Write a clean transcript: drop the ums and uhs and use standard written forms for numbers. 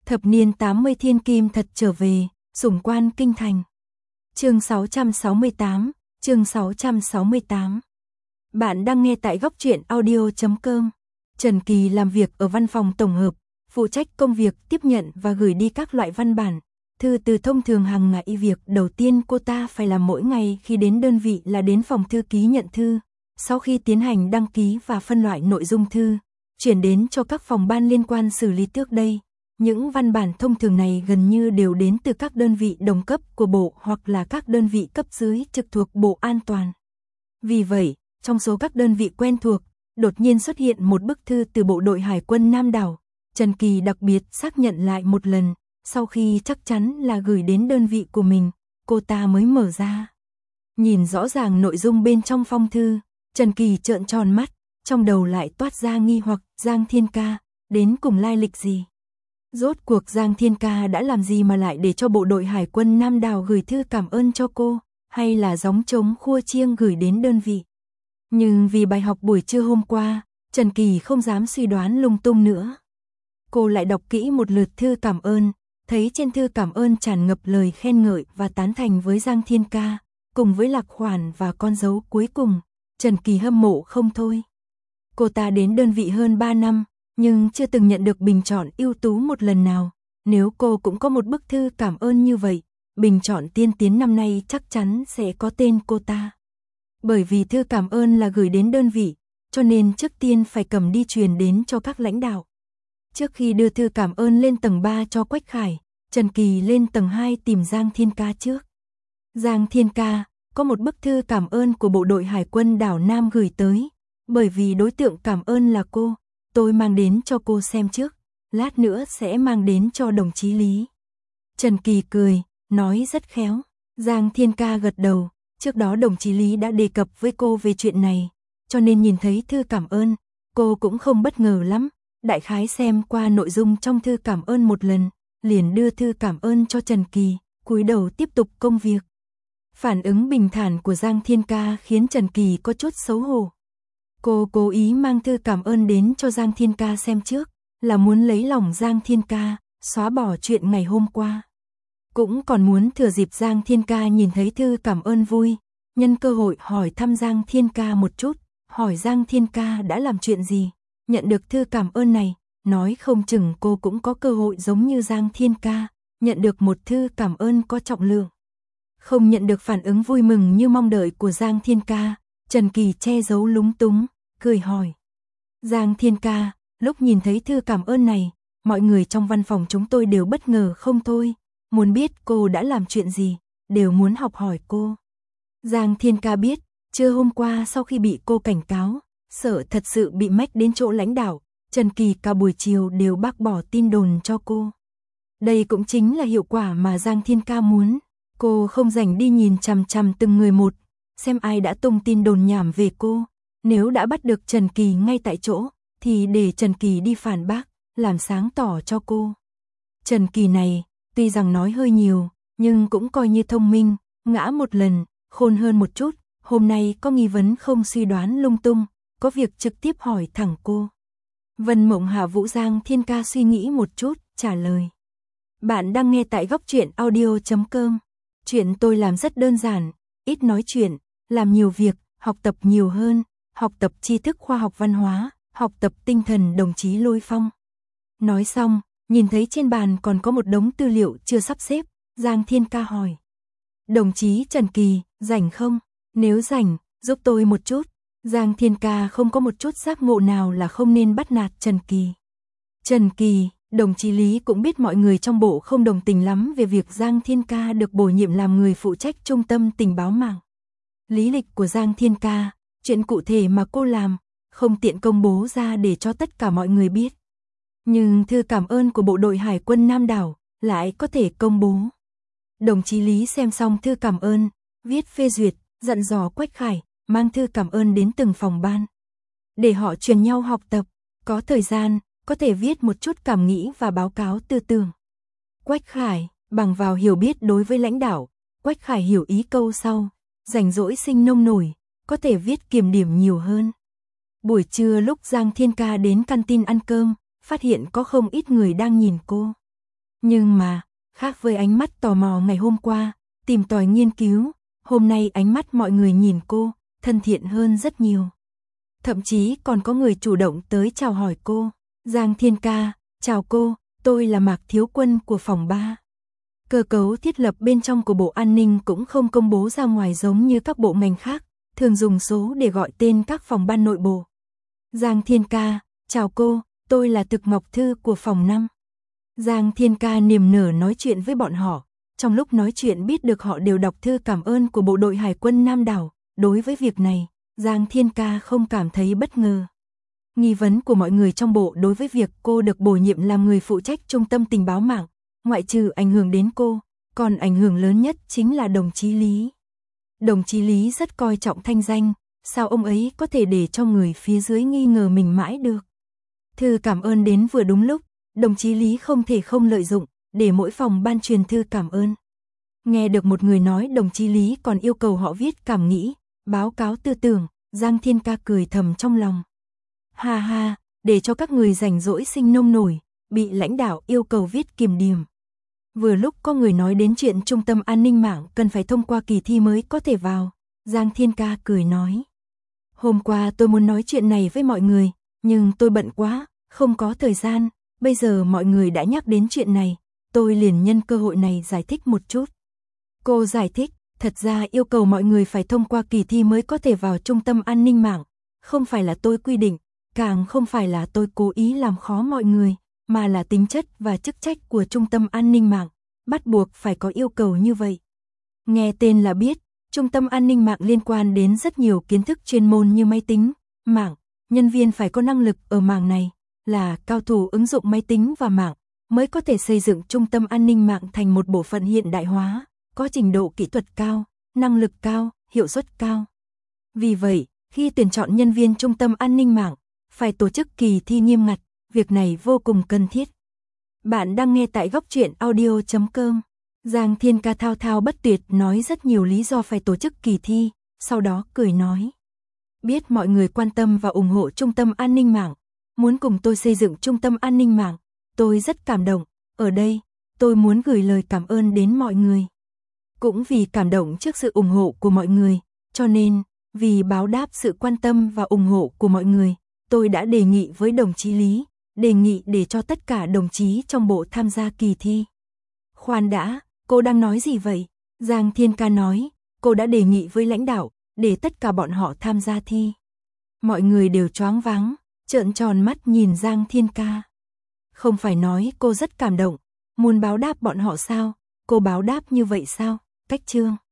Thập niên 80 thiên kim thật trở về, sủng quan kinh thành. Chương 668, chương 668. Bạn đang nghe tại góc truyện audio.com. Trần Kỳ làm việc ở văn phòng tổng hợp, phụ trách công việc tiếp nhận và gửi đi các loại văn bản, thư từ thông thường hàng ngày. Việc đầu tiên cô ta phải làm mỗi ngày khi đến đơn vị là đến phòng thư ký nhận thư, sau khi tiến hành đăng ký và phân loại nội dung thư, chuyển đến cho các phòng ban liên quan xử lý. Trước đây, những văn bản thông thường này gần như đều đến từ các đơn vị đồng cấp của Bộ hoặc là các đơn vị cấp dưới trực thuộc Bộ An toàn. Vì vậy, trong số các đơn vị quen thuộc, đột nhiên xuất hiện một bức thư từ Bộ đội Hải quân Nam Đảo. Trần Kỳ đặc biệt xác nhận lại một lần, sau khi chắc chắn là gửi đến đơn vị của mình, cô ta mới mở ra. Nhìn rõ ràng nội dung bên trong phong thư, Trần Kỳ trợn tròn mắt, trong đầu lại toát ra nghi hoặc. Giang Thiên Ca, đến cùng lai lịch gì? Rốt cuộc Giang Thiên Ca đã làm gì mà lại để cho Bộ đội Hải quân Nam Đảo gửi thư cảm ơn cho cô, hay là gióng trống khua chiêng gửi đến đơn vị? Nhưng vì bài học buổi trưa hôm qua, Trần Kỳ không dám suy đoán lung tung nữa. Cô lại đọc kỹ một lượt thư cảm ơn, thấy trên thư cảm ơn tràn ngập lời khen ngợi và tán thành với Giang Thiên Ca, cùng với lạc khoản và con dấu cuối cùng. Trần Kỳ hâm mộ không thôi. Cô ta đến đơn vị hơn 3 năm, nhưng chưa từng nhận được bình chọn ưu tú một lần nào. Nếu cô cũng có một bức thư cảm ơn như vậy, bình chọn tiên tiến năm nay chắc chắn sẽ có tên cô ta. Bởi vì thư cảm ơn là gửi đến đơn vị, cho nên trước tiên phải cầm đi truyền đến cho các lãnh đạo. Trước khi đưa thư cảm ơn lên tầng 3 cho Quách Khải, Trần Kỳ lên tầng 2 tìm Giang Thiên Ca trước. Giang Thiên Ca, có một bức thư cảm ơn của Bộ đội Hải quân đảo Nam gửi tới. Bởi vì đối tượng cảm ơn là cô, tôi mang đến cho cô xem trước, lát nữa sẽ mang đến cho đồng chí Lý. Trần Kỳ cười, nói rất khéo. Giang Thiên Ca gật đầu, trước đó đồng chí Lý đã đề cập với cô về chuyện này, cho nên nhìn thấy thư cảm ơn, cô cũng không bất ngờ lắm. Đại khái xem qua nội dung trong thư cảm ơn một lần, liền đưa thư cảm ơn cho Trần Kỳ, cúi đầu tiếp tục công việc. Phản ứng bình thản của Giang Thiên Ca khiến Trần Kỳ có chút xấu hổ. Cô cố ý mang thư cảm ơn đến cho Giang Thiên Ca xem trước, là muốn lấy lòng Giang Thiên Ca, xóa bỏ chuyện ngày hôm qua. Cũng còn muốn thừa dịp Giang Thiên Ca nhìn thấy thư cảm ơn vui, nhân cơ hội hỏi thăm Giang Thiên Ca một chút, hỏi Giang Thiên Ca đã làm chuyện gì, nhận được thư cảm ơn này, nói không chừng cô cũng có cơ hội giống như Giang Thiên Ca, nhận được một thư cảm ơn có trọng lượng. Không nhận được phản ứng vui mừng như mong đợi của Giang Thiên Ca, Trần Kỳ che giấu lúng túng, cười hỏi. Giang Thiên Ca, lúc nhìn thấy thư cảm ơn này, mọi người trong văn phòng chúng tôi đều bất ngờ không thôi, muốn biết cô đã làm chuyện gì, đều muốn học hỏi cô. Giang Thiên Ca biết, trưa hôm qua sau khi bị cô cảnh cáo, sợ thật sự bị mách đến chỗ lãnh đạo, Trần Kỳ cả buổi chiều đều bác bỏ tin đồn cho cô. Đây cũng chính là hiệu quả mà Giang Thiên Ca muốn, cô không rảnh đi nhìn chằm chằm từng người một, xem ai đã tung tin đồn nhảm về cô. Nếu đã bắt được Trần Kỳ ngay tại chỗ, thì để Trần Kỳ đi phản bác, làm sáng tỏ cho cô. Trần Kỳ này, tuy rằng nói hơi nhiều, nhưng cũng coi như thông minh, ngã một lần, khôn hơn một chút, hôm nay có nghi vấn không suy đoán lung tung, có việc trực tiếp hỏi thẳng cô. Vân Mộng Hạ Vũ. Giang Thiên Ca suy nghĩ một chút, trả lời. Bạn đang nghe tại góc truyện audio.com. Chuyện tôi làm rất đơn giản, ít nói chuyện, làm nhiều việc, học tập nhiều hơn. Học tập tri thức khoa học văn hóa, học tập tinh thần đồng chí Lôi Phong. Nói xong, nhìn thấy trên bàn còn có một đống tư liệu chưa sắp xếp, Giang Thiên Ca hỏi. Đồng chí Trần Kỳ, rảnh không? Nếu rảnh, giúp tôi một chút. Giang Thiên Ca không có một chút giác ngộ nào là không nên bắt nạt Trần Kỳ. Trần Kỳ, đồng chí Lý cũng biết mọi người trong bộ không đồng tình lắm về việc Giang Thiên Ca được bổ nhiệm làm người phụ trách trung tâm tình báo mạng. Lý lịch của Giang Thiên Ca, chuyện cụ thể mà cô làm, không tiện công bố ra để cho tất cả mọi người biết. Nhưng thư cảm ơn của Bộ đội Hải quân Nam Đảo lại có thể công bố. Đồng chí Lý xem xong thư cảm ơn, viết phê duyệt, dặn dò Quách Khải, mang thư cảm ơn đến từng phòng ban. Để họ truyền nhau học tập, có thời gian, có thể viết một chút cảm nghĩ và báo cáo tư tưởng. Quách Khải, bằng vào hiểu biết đối với lãnh đạo, Quách Khải hiểu ý câu sau, rảnh rỗi sinh nông nổi, có thể viết kiểm điểm nhiều hơn. Buổi trưa lúc Giang Thiên Ca đến canteen ăn cơm, phát hiện có không ít người đang nhìn cô. Nhưng mà, khác với ánh mắt tò mò ngày hôm qua, tìm tòi nghiên cứu, hôm nay ánh mắt mọi người nhìn cô, thân thiện hơn rất nhiều. Thậm chí còn có người chủ động tới chào hỏi cô. Giang Thiên ca, chào cô, tôi là Mạc Thiếu Quân của phòng 3. Cơ cấu thiết lập bên trong của Bộ An ninh cũng không công bố ra ngoài giống như các bộ ngành khác, thường dùng số để gọi tên các phòng ban nội bộ. Giang Thiên ca, chào cô, tôi là Thực Ngọc Thư của phòng 5. Giang Thiên ca niềm nở nói chuyện với bọn họ, trong lúc nói chuyện biết được họ đều đọc thư cảm ơn của bộ đội Hải quân Nam Đảo. Đối với việc này, Giang Thiên ca không cảm thấy bất ngờ. Nghi vấn của mọi người trong bộ đối với việc cô được bổ nhiệm làm người phụ trách trung tâm tình báo mạng, ngoại trừ ảnh hưởng đến cô, còn ảnh hưởng lớn nhất chính là đồng chí Lý. Đồng chí Lý rất coi trọng thanh danh, sao ông ấy có thể để cho người phía dưới nghi ngờ mình mãi được. Thư cảm ơn đến vừa đúng lúc, đồng chí Lý không thể không lợi dụng, để mỗi phòng ban truyền thư cảm ơn. Nghe được một người nói đồng chí Lý còn yêu cầu họ viết cảm nghĩ, báo cáo tư tưởng, Giang Thiên ca cười thầm trong lòng. Ha ha, để cho các người rảnh rỗi sinh nông nổi, bị lãnh đạo yêu cầu viết kiểm điểm. Vừa lúc có người nói đến chuyện trung tâm an ninh mạng cần phải thông qua kỳ thi mới có thể vào, Giang Thiên ca cười nói. Hôm qua tôi muốn nói chuyện này với mọi người, nhưng tôi bận quá, không có thời gian, bây giờ mọi người đã nhắc đến chuyện này, tôi liền nhân cơ hội này giải thích một chút. Cô giải thích, thật ra yêu cầu mọi người phải thông qua kỳ thi mới có thể vào trung tâm an ninh mạng, không phải là tôi quy định, càng không phải là tôi cố ý làm khó mọi người, mà là tính chất và chức trách của trung tâm an ninh mạng, bắt buộc phải có yêu cầu như vậy. Nghe tên là biết, trung tâm an ninh mạng liên quan đến rất nhiều kiến thức chuyên môn như máy tính, mạng, nhân viên phải có năng lực ở mảng này, là cao thủ ứng dụng máy tính và mạng, mới có thể xây dựng trung tâm an ninh mạng thành một bộ phận hiện đại hóa, có trình độ kỹ thuật cao, năng lực cao, hiệu suất cao. Vì vậy, khi tuyển chọn nhân viên trung tâm an ninh mạng, phải tổ chức kỳ thi nghiêm ngặt, việc này vô cùng cần thiết. Bạn đang nghe tại góc truyện audio.com. Giang Thiên ca thao thao bất tuyệt nói rất nhiều lý do phải tổ chức kỳ thi, sau đó cười nói. Biết mọi người quan tâm và ủng hộ trung tâm an ninh mạng, muốn cùng tôi xây dựng trung tâm an ninh mạng, tôi rất cảm động. Ở đây, tôi muốn gửi lời cảm ơn đến mọi người. Cũng vì cảm động trước sự ủng hộ của mọi người, cho nên, vì báo đáp sự quan tâm và ủng hộ của mọi người, tôi đã đề nghị với đồng chí Lý, đề nghị để cho tất cả đồng chí trong bộ tham gia kỳ thi. Khoan đã, cô đang nói gì vậy? Giang Thiên ca nói, cô đã đề nghị với lãnh đạo, để tất cả bọn họ tham gia thi. Mọi người đều choáng váng, trợn tròn mắt nhìn Giang Thiên ca. Không phải nói cô rất cảm động, muốn báo đáp bọn họ sao? Cô báo đáp như vậy sao? Cách chương